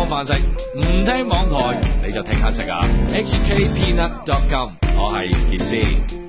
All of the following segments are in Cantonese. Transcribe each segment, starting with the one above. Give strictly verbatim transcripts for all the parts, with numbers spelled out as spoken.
飯食，唔聽網台你就聽下食啊 ！H K Peanut dot com， 我係傑斯。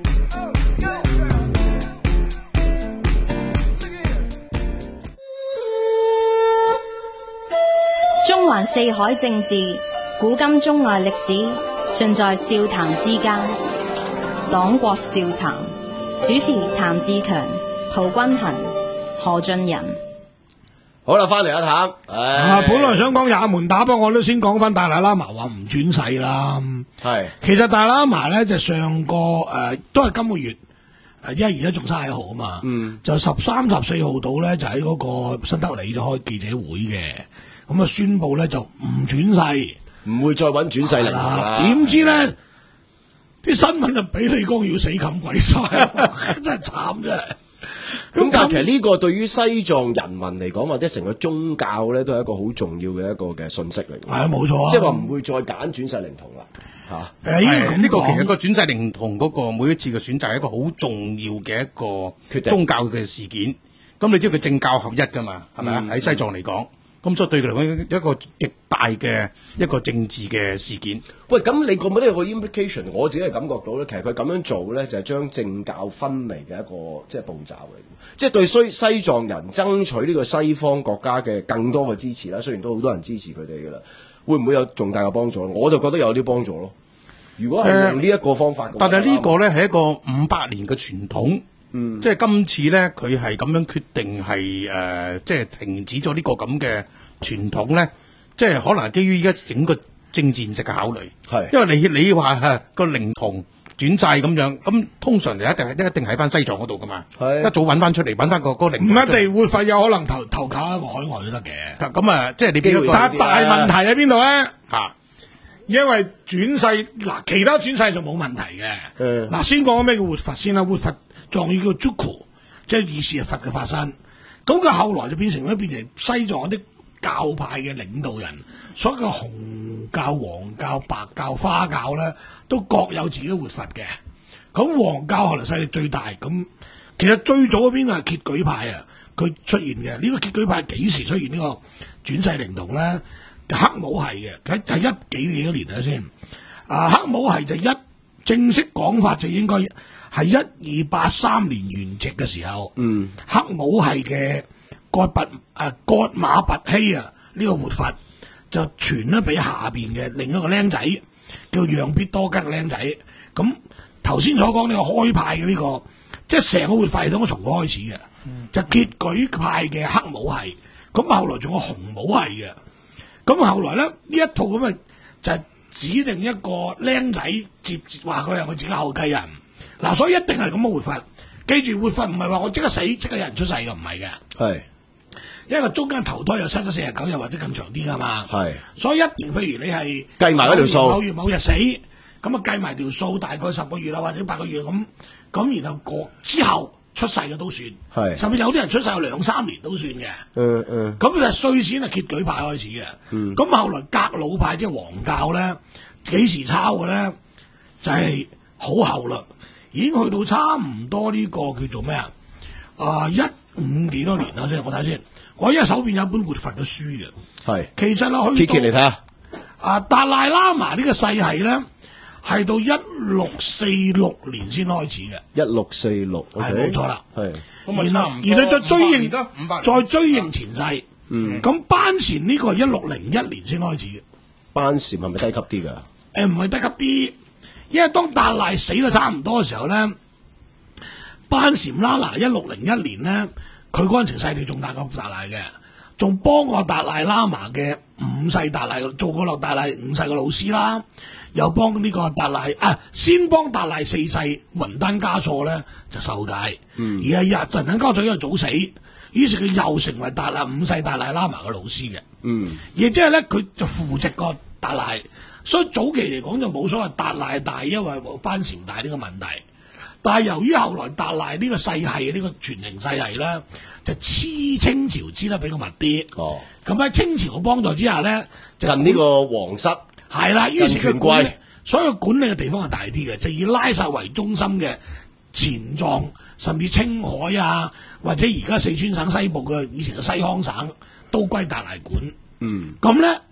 中環四海政治，古今中外歷史，盡在笑談之間。黨國笑談，主持譚志強、陶君行、何俊仁。 好啦，翻嚟一談。 啊，本來想講也門打，不過我都先講翻達賴喇嘛話唔轉世啦。 係，其實達賴喇嘛咧就上個誒、呃、都係今個月誒，因為而家仲卅一號啊嘛。嗯，就十三十四號到咧，就喺嗰個新德里就開記者會嘅。咁啊，宣布咧就唔轉世， 唔會再揾轉世靈啦。 點知咧啲新聞就俾李光耀死冚鬼晒，真係慘啫。 咁但係其實呢個對於西藏人民嚟講，或者成個宗教咧，都係一個好重要嘅一個嘅信息嚟。係啊，冇錯啊， 即係話唔會再揀轉世靈童啦。吓， 誒，呢個其實個轉世靈童嗰個每一次嘅選擇係一個好重要嘅一個宗教嘅事件。咁你知道佢政教合一噶嘛？係咪啊？喺西藏嚟講。咁所以對佢嚟講一個極大嘅一個政治嘅事件。 喂，咁你覺唔覺得有個 implication？我自己係感覺到咧，其實佢咁樣做咧，就係將政教分離嘅一個即係步驟嚟。即係對西西藏人爭取呢個西方國家嘅更多嘅支持啦。雖然都好多人支持佢哋噶啦，會唔會有重大嘅幫助？我就覺得有啲幫助咯。如果係用呢一個方法嘅話， 呃，但係呢個咧係一個五百年嘅傳統。嗯，即係今次咧，佢係咁樣決定係誒、呃，即係停止咗呢個咁嘅傳統咧，即係可能係基於而家整個政治現實嘅考慮。係，因為你你話係個靈童轉世咁樣，咁通常就一定係一定喺翻西藏嗰度噶嘛。係，一早揾翻出嚟，揾翻個嗰個靈童。唔一定活佛，有可能投投靠一個海外都得嘅。 咁啊，即係你俾個大問題喺邊度咧？嚇！因為轉世嗱，其他轉世就冇問題嘅。嗯，嗱，先講咩叫活佛先啦，活佛藏語叫 Juku， 即係意思係佛嘅化身。咁佢後來就變成咧，變成西藏啲教派嘅領導人，所謂嘅紅教、黃教、白教、花教咧，都各有自己活佛嘅。咁黃教後來勢力最大，咁其實最早嗰邊係揭舉派啊，佢出現嘅。呢個揭舉派幾時出現呢個轉世靈童咧？黑姆系嘅，佢係一幾幾多年啊先？啊，黑姆系就一正式講法就應該係一二八三年圓寂嘅時候，嗯，黑姆系嘅葛拔誒葛馬拔希啊呢個活佛就傳咗俾下邊嘅另一個僆仔叫楊必多吉嘅僆仔。咁頭先所講呢個開派嘅呢個，即係成個活佛系統都從佢開始嘅，嗯，就揭舉派嘅黑姆系，咁後來仲有紅姆系嘅。咁後來咧，呢一套咁嘅就係指定一個僆仔接話佢係佢自己後繼人嗱，所以一定係咁嘅活法。記住活法唔係話我即刻死即刻有人出世嘅，唔係嘅。係，因為中間投胎有七十四十九日或者更長啲噶嘛。係，所以一年譬如你係計埋嗰條數，某月某日死，咁啊計埋條數大概十個月啦或者八個月咁，咁然後過之後。出世嘅都算，係甚至有啲人出世有兩三年都算嘅。嗯嗯，咁就最先係揭舉派開始嘅。嗯，咁後來格魯派即係黃教咧，幾時抄嘅咧？就係、是、好後啦，已經去到差唔多呢個叫做咩啊？啊一五幾多年啦，即係我睇先。我依家手邊有一本活佛嘅書嘅，係其實啦，去到揭揭嚟睇下。啊，達賴喇嘛呢個世系咧。係到一六四六年先開始嘅，一六四六係冇錯啦。係，然後然後再追認，再追認前世。嗯，咁班禪呢個係一六零一年先開始嘅。班禪係咪低級啲噶？誒，唔係低級啲，因為當達賴死得差唔多嘅時候咧，班禪啦嗱，一六零一年咧，佢嗰陣時勢力仲大過達賴嘅，仲幫過達賴喇嘛嘅五世達賴做過落達賴五世嘅老師啦。又幫呢個達賴啊，先幫達賴四世雲丹嘉措咧就受戒，嗯、而係日雲丹嘉措因為早死，於是佢又成為達賴五世達賴喇嘛嘅老師嘅，嗯，而即係咧佢就扶植個達賴，所以早期嚟講就冇所謂達賴大，因為班禪大呢個問題。但係由於後來達賴呢個世系呢、呢個傳承世系咧，就黐清朝黐得比較密啲，哦，咁喺清朝嘅幫助之下咧，就近呢個皇室。係啦，於是佢管理，所以管理嘅地方係大啲嘅，就以拉薩為中心嘅前藏，甚至青海啊，或者而家四川省西部嘅以前嘅西康省，都歸達賴管。嗯，咁咧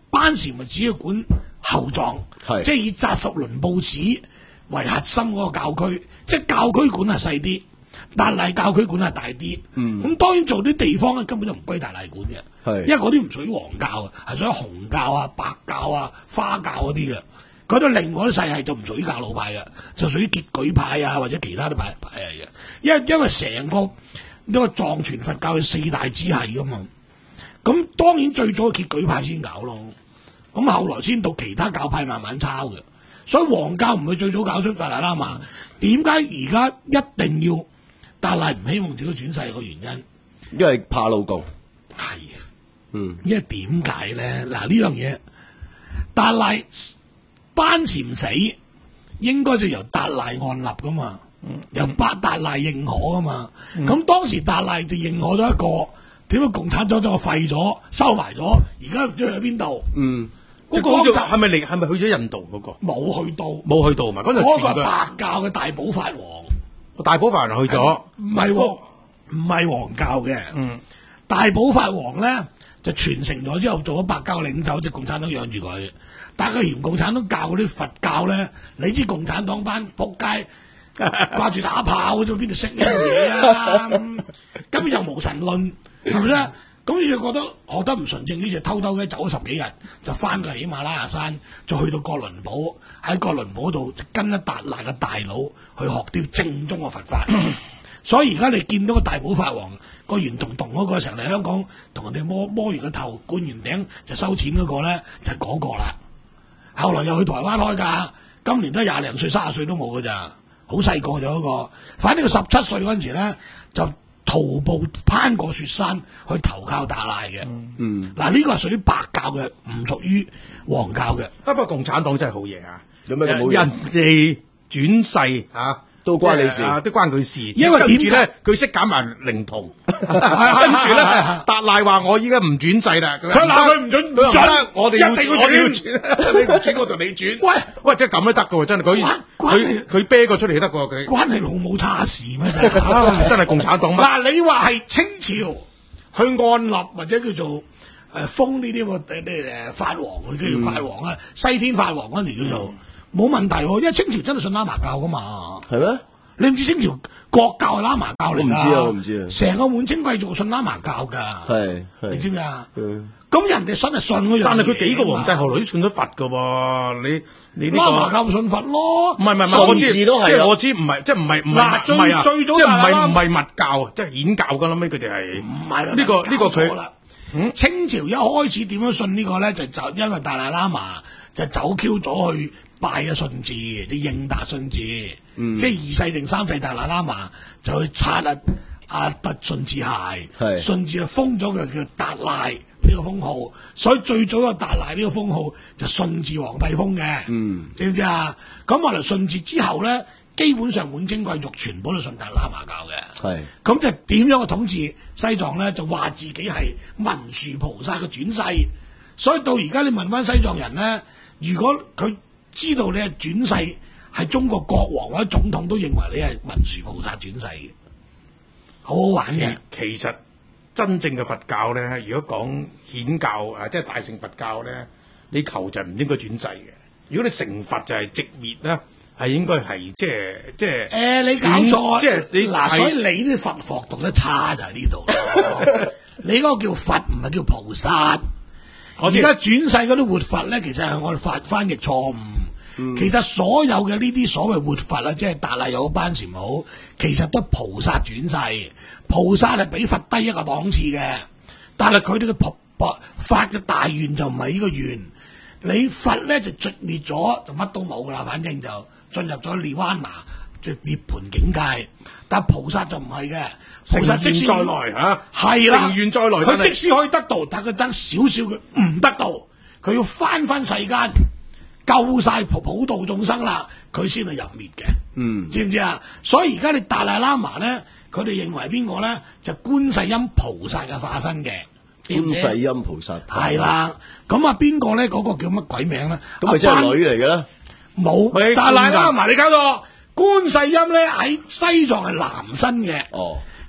班禪咪只要管後藏，即係以扎什倫布寺為核心嗰個教區，即係教區管係細啲，達賴教區管係大啲。咁、嗯、當然做啲地方咧根本就唔歸達賴管嘅，因為嗰啲唔屬於黃教啊，係屬於紅教啊、白教啊、花教嗰啲嘅。嗰啲另外啲細系就唔屬於教老派嘅，就屬於結舉派啊或者其他啲派派系嘅。因為因為成個呢、這個藏傳佛教嘅四大支系噶嘛，咁當然最早結舉派先搞咯，咁後來先到其他教派慢慢抄嘅。所以黃教唔係最早搞出達賴喇嘛，點解而家一定要達賴唔希望自己轉世個原因？ 因為怕老共。 係， 嗯， 因為點解咧？嗱呢樣嘢達賴。班禪死應該就由達賴按立噶嘛，嗯、由八達賴認可噶嘛。咁、嗯、當時達賴就認可咗一個，點解共產黨將我廢咗、收埋咗，而家唔知去咗邊度？嗯，嗰個就係咪嚟？係咪去咗印度嗰、那個？ 冇去到， 冇去到嘛？嗰陣嗰個係白教嘅大寶法王， 大寶法王去咗， 唔係唔係黃教嘅。嗯，大寶法王咧就傳承咗之後做咗白教領袖，即係共產黨養住佢。但係佢嫌共產黨教嗰啲佛教咧，你知共產黨班仆街掛住打炮，咁邊度識呢樣嘢啊？根本又無神論，係咪咧？咁於是覺得學得唔純正，於是偷偷嘅走咗十幾日，就翻過喜馬拉雅山，就去到哥倫堡，喺哥倫堡度跟一達賴嘅大佬去學啲正宗嘅佛法。所以而家你見到個大寶法王個圓洞洞嗰個成嚟香港同人哋摸摸完個頭灌完頂就收錢嗰個咧，就係、是、嗰個啦。後來又去台灣開㗎，今年都廿零歲、三十歲都冇㗎咋，好細個就嗰個。反正佢十七歲嗰陣時咧，就徒步攀過雪山去投靠達賴嘅。嗯，嗱呢、這個係屬於白教嘅，唔屬於黃教嘅。 不過共產黨真係好嘢啊！ 有咩咁好嘢？ 人哋轉世啊！ 都關你事， 啊、都關佢事。 因為跟住咧，佢識揀埋靈童，跟住咧，達賴話我依家唔轉世啦。 佢鬧佢唔準，唔準， 我哋要一定要我哋要轉，你唔轉我就你轉。喂喂，即係咁都得㗎喎，真係佢佢佢啤個出嚟都得㗎喎，佢關你老母叉事咩？ 真係共產黨乜？ 嗱，你話係清朝去按立或者叫做誒封呢啲個誒誒法王，佢叫做法王啊，西天法王嗰陣時叫做。冇問題喎，因為清朝真係信喇嘛教噶嘛，係咩？你唔知清朝國教係喇嘛教嚟㗎？ 我唔知啊，我唔知啊。 成個滿清貴族信喇嘛教㗎，係你知唔知啊？咁人哋信係信嗰樣， 但係佢幾個皇帝後來都信咗佛㗎喎，你你呢個喇嘛教信佛咯， 唔係唔係，我知都係， 即係我知唔係，即係唔係唔係最最最早即係唔係唔係密教啊，即係顯教㗎啦咩？佢哋係唔係呢個呢個佢啦。清朝一開始點樣信呢個咧？就就因為達賴喇嘛就走 Q 咗去拜嘅順治，啲應達順治，嗯、即係二世定三世達賴喇嘛就去擦啊阿特順治鞋，順治就封咗佢叫達賴呢個封號，所以最早有達賴呢個封號就順治皇帝封嘅，嗯、知唔知啊？咁後來順治之後咧，基本上滿清貴族全部都信達喇嘛教嘅，咁就點樣嘅統治西藏咧？就話自己係文殊菩薩嘅轉世，所以到而家你問翻西藏人咧，如果佢知道你係轉世係中國國王或者總統，都認為你係文殊菩薩轉世嘅，好好玩嘅。 其實真正嘅佛教咧，如果講顯教啊，即係大乘佛教咧，你求就唔應該轉世嘅。如果你成佛就係直滅啦，係應該係即係即係。誒、呃，你搞錯，即係你嗱，所以你啲佛學讀得差就喺呢度。你嗰個叫佛，唔係叫菩薩。而家轉世嗰啲活佛咧，其實係我哋發翻譯錯誤。嗯、其實所有嘅呢啲所謂活佛啊，即係達賴又好班禪好，其實都係菩薩轉世。菩薩係比佛低一個檔次嘅，但係佢哋嘅菩發嘅大願就唔係呢個願。你佛咧就直滅咗，就乜都冇噶啦，反正就進入咗涅槃那，即係涅槃境界。但係菩薩就唔係嘅，菩薩即使再來嚇，係啦，成願再來，佢即使可以得到，但係佢爭少少佢唔得到，佢要翻翻世間救晒普普度眾生啦，佢先係入滅嘅。嗯，知唔知啊？所以而家你達賴喇嘛咧，佢哋認為邊個咧就觀世音菩薩嘅化身嘅。 觀世音菩薩係啦，咁啊邊個咧？嗰、那個叫乜鬼名咧？ 咁咪即係女嚟嘅啦？ 冇，達賴喇嘛你搞錯，觀世音咧喺西藏係男身嘅。哦，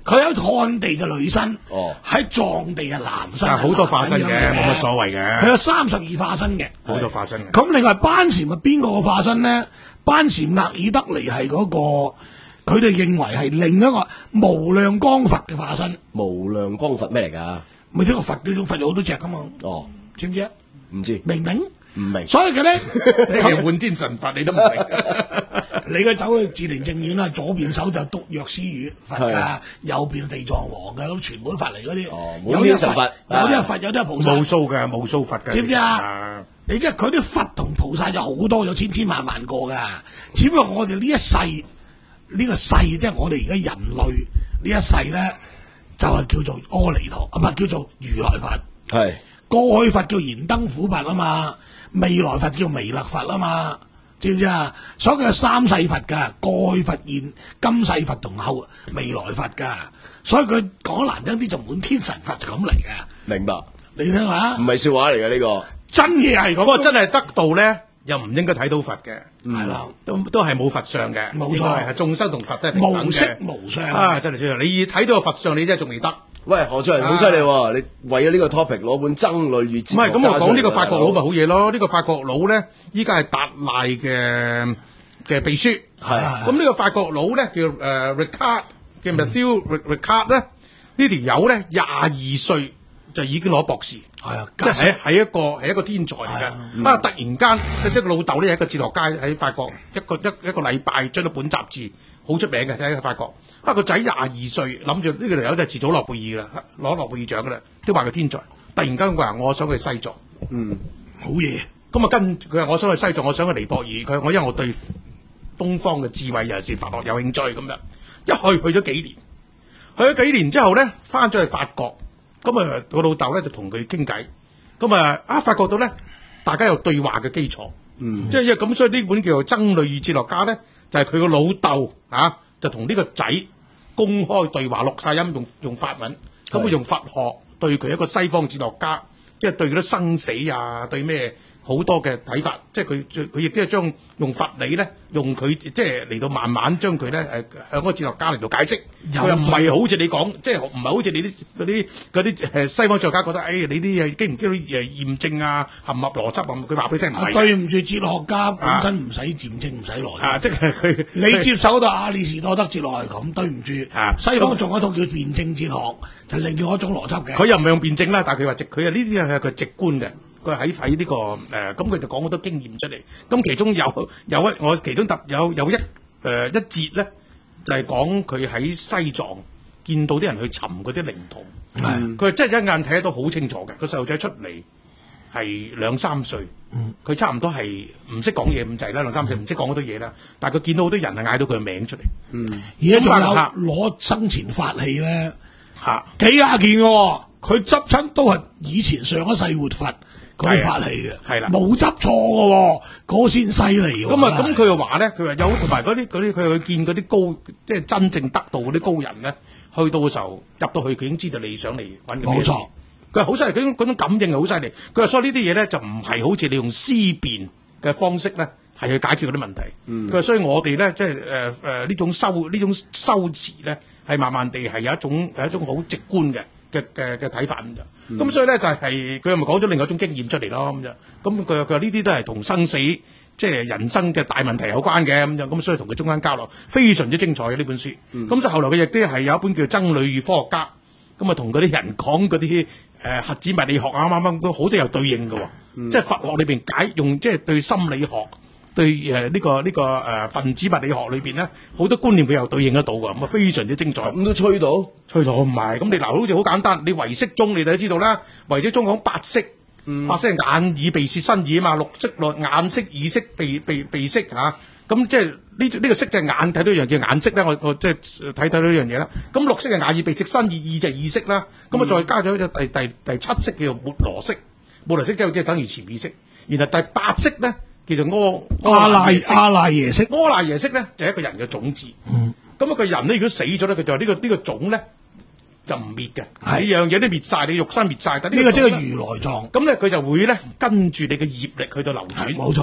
佢喺漢地嘅女身， 哦， 喺藏地嘅男身， 好多化身嘅，冇乜所謂嘅。 佢有三十二化身嘅， 好多化身嘅。 咁另外班禪係邊個嘅化身咧？班禪額爾德尼係嗰個，佢哋認為係另一個無量光佛嘅化身。 無量光佛咩嚟㗎？ 咪呢個佛呢種佛有好多隻噶嘛？ 哦， 知唔知啊？ 唔知， 明唔明？ 唔明。 所以嘅咧， 你係滿天神佛，你都唔明。 你嘅走去志玲正院啦，左邊手就篤藥師語佛㗎，右邊地藏王嘅，咁全本佛嚟嗰啲。 哦，滿天神佛， 有啲係佛，有啲係菩薩。 無數嘅，無數佛嘅。 知唔知啊？你即係佢啲佛同菩薩有好多，有千千萬萬個㗎。只不過我哋呢一世，呢個世即係我哋而家人類呢一世咧，就係叫做阿彌陀，啊唔係叫做如來佛。 係過去佛叫燃燈苦佛啊嘛，未來佛叫彌勒佛啊嘛。知唔知啊？所以佢有三世佛㗎，過去佛、現今世佛同後未來佛㗎。所以佢講難聽啲就滿天神佛就咁嚟嘅。 明白。 你聽下， 唔係笑話嚟嘅呢個， 真嘢係咁。 不過真係得道咧，又唔應該睇到佛嘅， 係啦， 都都係冇佛相嘅， 冇錯， 係眾生同佛都係平等嘅。 無色無相啊！真係真係，你睇到個佛相，你真係仲未得。 喂，何俊仁好犀利喎！你為咗呢個 topic 攞本僧侶與哲學唔係咁，我講呢個法國佬咪佬好嘢咯。呢個法國佬咧，依家係達賴嘅嘅秘書。 係咁呢個法國佬咧叫誒 Ricard 嘅 Matthew Ricard 咧，呢條友咧廿二歲就已經攞博士。 係啊， 即係係一個係一個天才嚟嘅。啊，突然間即係個老豆咧係一個哲學家喺法國，一個一一個禮拜出咗本雜誌，好出名嘅喺法國。啊，個仔廿二歲，諗住呢個條友就係遲早諾貝爾啦，攞諾貝爾獎噶啦，都話佢天才。突然間佢話我想去西藏， 嗯， 好嘢。咁啊跟佢話我想去西藏，我想去尼泊爾。佢話我因為我對東方嘅智慧尤其是佛學有興趣咁樣，一去去咗幾年，去咗幾年之後咧，翻咗去法國。咁啊，個老豆咧就同佢傾偈，咁啊啊發覺到咧，大家有對話嘅基礎，嗯，即係因為咁，所以呢本叫做《僧侶與哲學家》咧，就係佢個老豆啊，就同呢個仔公開對話，錄晒音，用用法文，咁佢用佛學對佢一個西方哲學家，即係對佢啲生死啊，對咩好多嘅睇法，即係佢佢亦都係將用佛理咧，用佢即係嚟到慢慢將佢咧誒向嗰個哲學家嚟到解釋，佢又唔係好似你講，即係唔係好似你啲嗰啲嗰啲誒西方哲學家覺得，誒、哎、你啲誒經唔經到誒驗證啊，合唔合邏輯啊？佢話俾你聽唔係。 對唔住，哲學家本身唔使驗證，唔使邏輯。 啊，即係佢你接手到亞里士多德哲學係咁，對唔住。 啊， 西方仲有一套叫辯證哲學，就另外一種邏輯嘅。 佢又唔係用辯證啦，但係佢話直，佢啊呢啲係佢直觀嘅。佢喺喺呢個誒，咁、呃、佢就講好多經驗出嚟。咁其中有有一我其中特有有一誒、呃、一節咧，就係講佢喺西藏見到啲人去尋嗰啲靈童。係佢真係一眼睇得到好清楚嘅。個細路仔出嚟係兩三歲，佢、嗯、差唔多係唔識講嘢咁滯啦，兩三歲唔識講好多嘢啦。但係佢見到好多人係嗌到佢嘅名出嚟。嗯，而家仲有攞生前法器咧，嚇、啊、幾廿件嘅、哦，佢執親都係以前上一世活佛。嗰啲法器嘅，係啦，冇執錯嘅喎，嗰先犀利喎。咁啊，咁佢又話咧，佢話有同埋嗰啲嗰啲，佢去見嗰啲高，即係真正得道嗰啲高人咧，去到嘅時候入到去，佢已經知道你想嚟揾嘅咩事。冇錯，佢話好犀利，嗰種嗰種感應係好犀利。佢話所以呢啲嘢咧就唔係好似你用思辨嘅方式咧係去解決嗰啲問題。佢話、嗯、所以我哋咧即係誒誒呢種修呢種修持咧係慢慢地係有一種係一種好直觀嘅。嘅嘅嘅睇法咁就，咁、嗯、所以咧就係佢又咪講咗另外一種經驗出嚟咯咁就，咁佢佢話呢啲都係同生死即係、就是、人生嘅大問題有關嘅咁就，咁所以同佢中間交流非常之精彩嘅呢本書。咁、嗯、所以後來佢亦都係有一本叫《僧侶與科學家》，咁啊同嗰啲人講嗰啲誒核子物理學啊啱啱都好多有對應嘅喎，嗯、即係佛學裏邊解用即係對心理學。對誒呢、呃這個呢、這個誒、呃、分子物理學裏邊咧，好多觀念佢又對應得到㗎，咁啊非常之精彩。 咁都吹到， 吹到唔係。咁你嗱，好似好簡單，你唯識宗你哋都知道啦，唯識宗講八識，嗯、八識係眼耳鼻舌身意啊嘛，六識內眼識、耳識、鼻鼻鼻識嚇。咁即係呢呢個識就係眼睇到一樣叫眼識啦，我我即係睇睇到呢樣嘢啦。咁六識係眼耳鼻舌身意，意就係意識啦。咁啊、嗯、再加咗隻第第第七識叫做末羅識，末羅識即係即係等於潛意識。然後第八識咧。叫做阿阿賴阿賴耶識，阿賴耶識咧就係、是、一個人嘅種子。嗯，咁啊個人咧如果死咗咧，佢就呢、這個呢、這個種咧就唔滅嘅，係樣嘢都滅晒，你肉身滅晒。但呢個即係如來藏。咁咧佢就會咧跟住你嘅業力去到流轉。冇錯啦。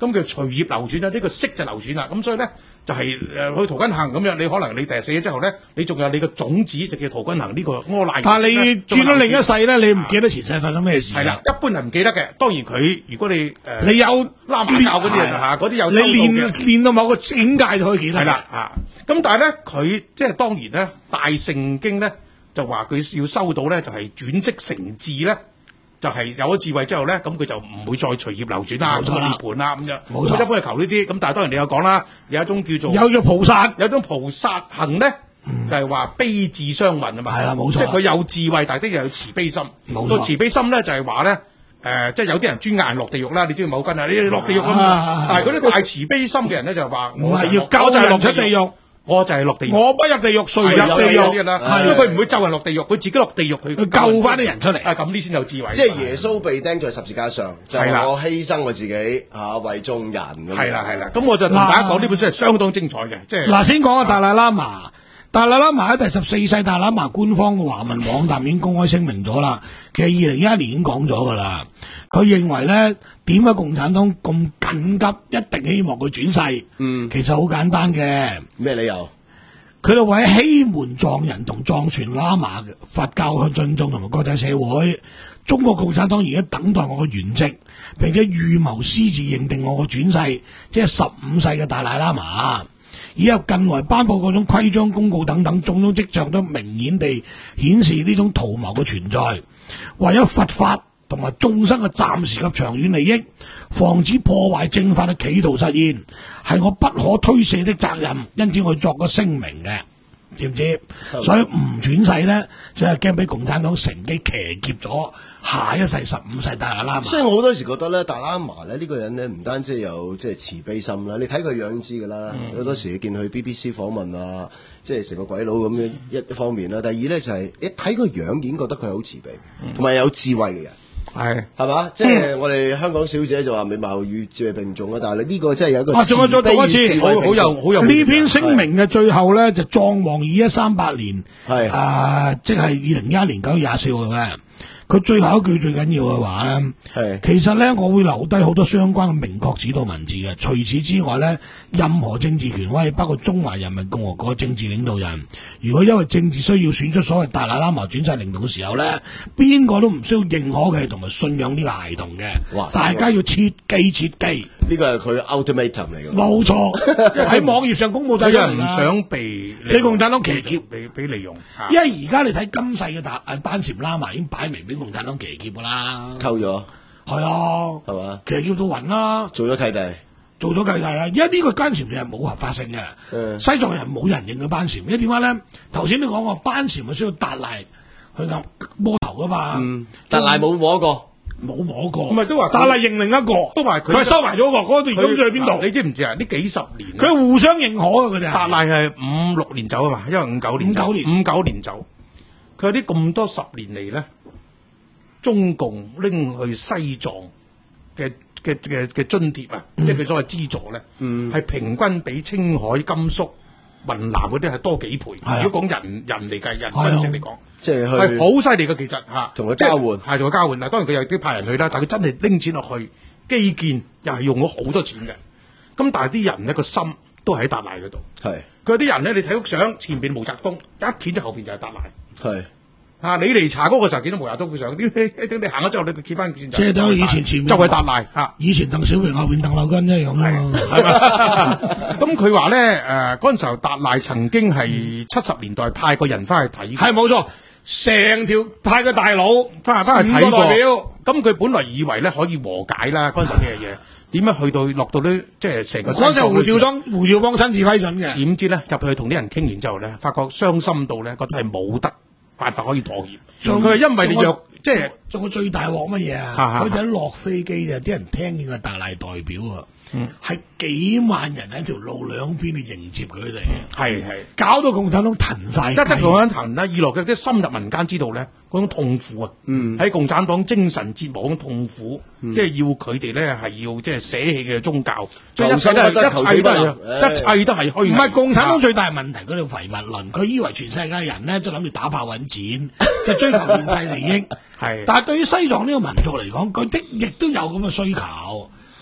咁叫隨葉流轉啦，呢個息就流轉啦。咁所以咧就係誒去陶君行咁樣，你可能你第日死咗之後咧，你仲有你個種子就叫陶君行呢個柯賴。 但係你轉咗另一世咧，你唔記得前世發生咩事？ 係啦，一般係唔記得嘅。當然佢如果你誒你有拉馬教嗰啲人嚇，嗰啲有你練練到某個境界就可以記得。 係啦嚇。咁但係咧佢即係當然咧大乘經咧就話佢要收到咧就係轉識成智咧。就係有咗智慧之後咧，咁佢就唔會再隨業流轉啦，涅槃啦咁樣。冇錯，一般係求呢啲。咁但係當然你有講啦，有一種叫做有叫菩薩， 有一種菩薩行咧，嗯、就係話悲智雙運啊嘛。係啦，冇錯。即係佢有智慧，但係啲又有慈悲心。冇錯。個慈悲心咧就係話咧，誒、呃，即係有啲人專硬落地獄啦，你知唔知冇根啊？你落地獄咁，啊、但係嗰啲大慈悲心嘅人咧就係話，我係要救人出地獄。我就係落地獄，我不入地獄，誰入地獄啦？所以佢唔會咒人落地獄，佢自己落地獄去救翻啲人出嚟。啊，咁呢先有智慧。即係耶穌被釘在十字架上，就係我犧牲我自己啊，為眾人咁。係啦係啦，咁我就同大家講呢本書係相當精彩嘅，即係嗱，先講下達賴喇嘛。達賴喇嘛喺第十四世達賴喇嘛官方嘅華文網站已經公開聲明咗啦。其實二零一一年已經講咗噶啦。佢認為咧，點解共產黨咁緊急，一定希望佢轉世？嗯，其實好簡單嘅。 咩理由？ 佢哋為欺瞞藏人同藏傳喇嘛佛教向信眾同埋國際社會，中國共產黨而家等待我嘅原籍，並且預謀私自認定我嘅轉世，即係十五世嘅達賴喇嘛。以後近來頒布各種規章公告等等，種種跡象都明顯地顯示呢種圖謀嘅存在，為咗佛法同埋眾生嘅暫時及長遠利益，防止破壞正法嘅企圖實現，係我不可推卸的責任，因此我作個聲明嘅，知唔知？所以唔轉世咧，就係驚俾共產黨乘機騎劫咗下一世十五世達賴喇嘛。 所以我好多時覺得咧，達賴喇嘛咧呢個人咧，唔單止有即係慈悲心啦，你睇佢樣知㗎啦。好、嗯、多時你見佢 B B C 訪問啊，即係成個鬼佬咁樣一一方面啦。第二咧就係、是、一睇佢樣已經覺得佢係好慈悲，同埋有智慧嘅人。係係嘛，即係我哋香港小姐就話美貌與智慧並重啦，但係你呢個真係有一個慈悲與智慧並重。啊，仲我再讀一次，好好有好有呢篇聲明嘅最後咧，就藏王二一三八年，係啊，即係二零一一年九月廿四號嘅。佢最後一句最緊要嘅話咧，係其實咧，我會留低好多相關嘅明確指導文字嘅。除此之外咧，任何政治權威，包括中華人民共和國政治領導人，如果因為政治需要選出所謂達賴喇嘛轉世靈童嘅時候咧，邊個都唔需要認可佢同埋信仰呢個孩童嘅。哇！大家要切記切記， 呢個係佢 ultimatum 嚟嘅。 冇錯，喺網頁上公佈咗。 有人唔想被俾共產黨騎劫， 俾俾利用。 因為而家你睇今世嘅達誒班禪喇嘛已經擺明俾共產黨騎劫噶啦， 偷咗， 係啊，係嘛，騎劫到暈啦， 做咗契弟， 做咗契弟啊！因為呢個班禪係冇合法性嘅，嗯、西藏人冇人認嘅班禪，因為點解咧？頭先你講過班禪係需要達賴去撳摸頭噶嘛，嗯、達賴冇摸過，冇摸過，唔係都話達賴認另一個，都話佢收埋咗個，嗰段咁去邊度？ 你知唔知啊？呢幾十年， 佢互相認可嘅佢哋， 達賴係五六年走啊嘛，因為五九年，五九年，五九年走，佢有啲咁多十年嚟咧。中共拎去西藏嘅嘅嘅嘅津貼啊，嗯、即係佢所謂資助咧，係、嗯、平均比青海、甘肅、雲南嗰啲係多幾倍。啊、如果講人人嚟計，人均值嚟講，即係係好犀利嘅。其實嚇，同佢交換係同佢交換。嗱，當然佢有啲派人去啦，但係佢真係拎錢落去基建，又係用咗好多錢嘅。咁但係啲人咧個心都係喺達賴嗰度。係佢啲人咧，你睇幅相，前邊毛澤東一片，就後邊就係達賴。係。啊！你嚟查嗰個時候見到毛澤東佢上，點點你行咗之後，你佢揭翻轉即係等以前前面就係達賴嚇， 以前鄧小平後邊鄧麗君一樣咯。 咁佢話咧誒嗰陣時候，達賴曾經係七十年代派個人翻去睇， 係冇錯，成條派個大佬翻翻去睇過。咁佢本來以為咧可以和解啦，嗰陣時咩嘢？點樣去到落到呢？即係成個嗰陣胡耀邦胡耀邦親自批准嘅。 點知咧入去同啲人傾完之後咧，發覺傷心到咧，覺得係冇得辦法可以妥協，佢係因為你若即係仲有最大鑊乜嘢啊？佢哋一落飛機就啲人聽見個達賴代表啊，係、嗯、幾萬人喺條路兩邊去迎接佢哋，係係搞到共產黨騰晒， 得得共產黨騰啦，二落嘅啲深入民間知道咧嗰種痛苦啊，喺、嗯、共產黨精神折磨嗰種痛苦，嗯、即係要佢哋咧係要即係捨棄嘅宗教，即係一切都係一切都係一切都係虛。唔係共產黨最大問題嗰條唯物論，佢以為全世界人咧都諗住打炮揾錢，就追求現世利益。係，但係對於西藏呢個民族嚟講，佢的亦都有咁嘅需求。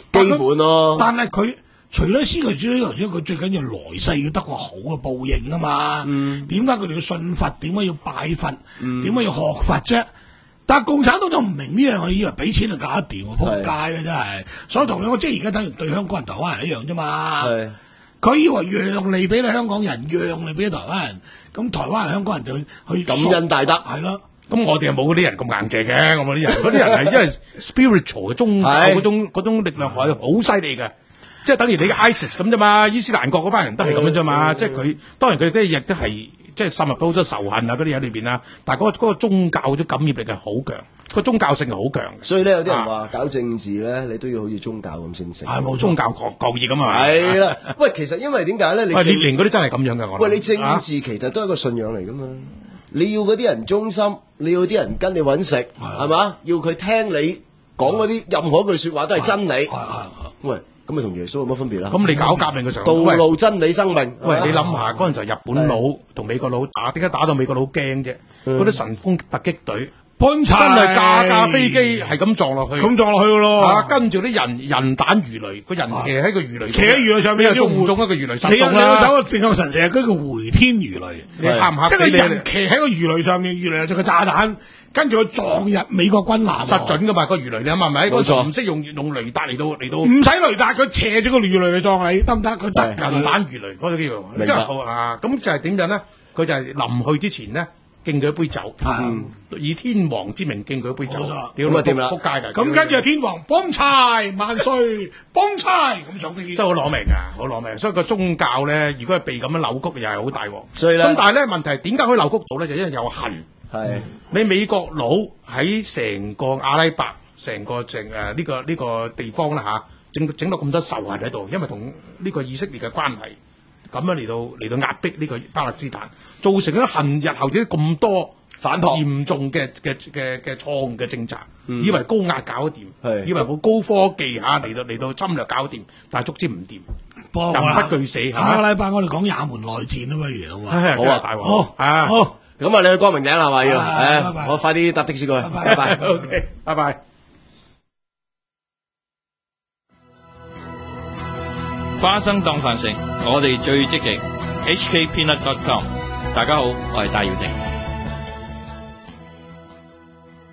基本咯。 但係佢除咗先佢主要佢最緊要來世要得個好嘅報應啊嘛。點解佢哋要信佛？點解要拜佛？點解、嗯、要學佛啫？但係共產黨就唔明呢樣，我以為俾錢就搞得掂，仆街啦真係。所以同你我即係而家等於對香港人、台灣人一樣啫嘛。佢以為讓利俾你香港人，讓利俾台灣人，咁台灣人、香港人就去感恩大德， 係咯。 咁我哋係冇嗰啲人咁硬淨嘅，我哋啲人，嗰啲人係因為 spiritual 嘅宗教嗰種嗰種力量係好犀利嘅，即係等於你嘅 ISIS 咁啫嘛，伊斯蘭國嗰班人都係咁樣啫嘛，即係佢當然佢哋亦都係即係滲入到好多仇恨啊嗰啲喺裏邊啦，但係嗰個嗰個宗教嘅感染力係好強，個宗教性係好強。 所以咧有啲人話搞政治咧，你都要好似宗教咁先成。 係冇宗教國國義咁啊。 係啦，喂，其實因為點解咧？你列寧嗰啲真係咁樣嘅，我喂，你政治其實都係一個信仰嚟噶嘛。你要嗰啲人忠心，你要啲人跟你揾食，係嘛？要佢聽你講嗰啲任何一句説話都係真理。喂，咁咪同耶穌有乜分別啦？ 咁你搞革命嘅時候， 道路真理生命。 喂，你諗下嗰陣就日本佬同美國佬打，點解打到美國佬驚啫？嗰啲神風突擊隊。真係架架飛機係咁撞落去， 咁撞落去噶咯。 啊，跟住啲人人彈魚雷，個人騎喺個魚雷， 騎喺魚雷上面， 中唔中一個魚雷失蹤啦？你有個正確神射，嗰個回天魚雷， 你嚇唔嚇？ 即係個人騎喺個魚雷上面，魚雷有隻個炸彈，跟住佢撞入美國軍艦， 實準噶嘛個魚雷，你諗下咪？嗰陣唔識用用雷達嚟到嚟到， 唔使雷達，佢斜咗個魚雷嚟撞你，得唔得？佢得人彈魚雷嗰啲叫，真係好啊！咁就係點樣咧？佢就係臨去之前咧。敬佢一杯酒，嗯、以天王之名敬佢一杯酒，咁啊掂啦， 仆街㗎！ 咁跟住天王幫差萬歲，幫差咁上飛機， 真係好攞命㗎，好攞命！所以個宗教咧，如果係被咁樣扭曲，又係好大鑊。 所以咧， 咁但係咧問題點解可以扭曲到咧？就因為有恨。 係你美國佬喺成個阿拉伯、成個成誒呢個呢個地方啦嚇，整整到咁多仇恨喺度，因為同呢個以色列嘅關係。咁樣嚟到嚟到壓迫呢個巴勒斯坦，造成咗恨日後者咁多反撲嚴重嘅嘅嘅嘅錯誤嘅政策，嗯、以為高壓搞得掂，以為個高科技嚇嚟到嚟到侵略搞得掂，但係足之唔掂，人不懼死。 下個禮拜我哋講也門內戰啊嘛，如好啊，好啊，大鑊啊， 好，咁啊，你去光明頂係咪要？誒，我快啲搭的士過去，拜拜 ，OK， 拜拜。 花生當飯食，我哋最積極。H K Peanut dot com， 大家好，我係戴耀廷。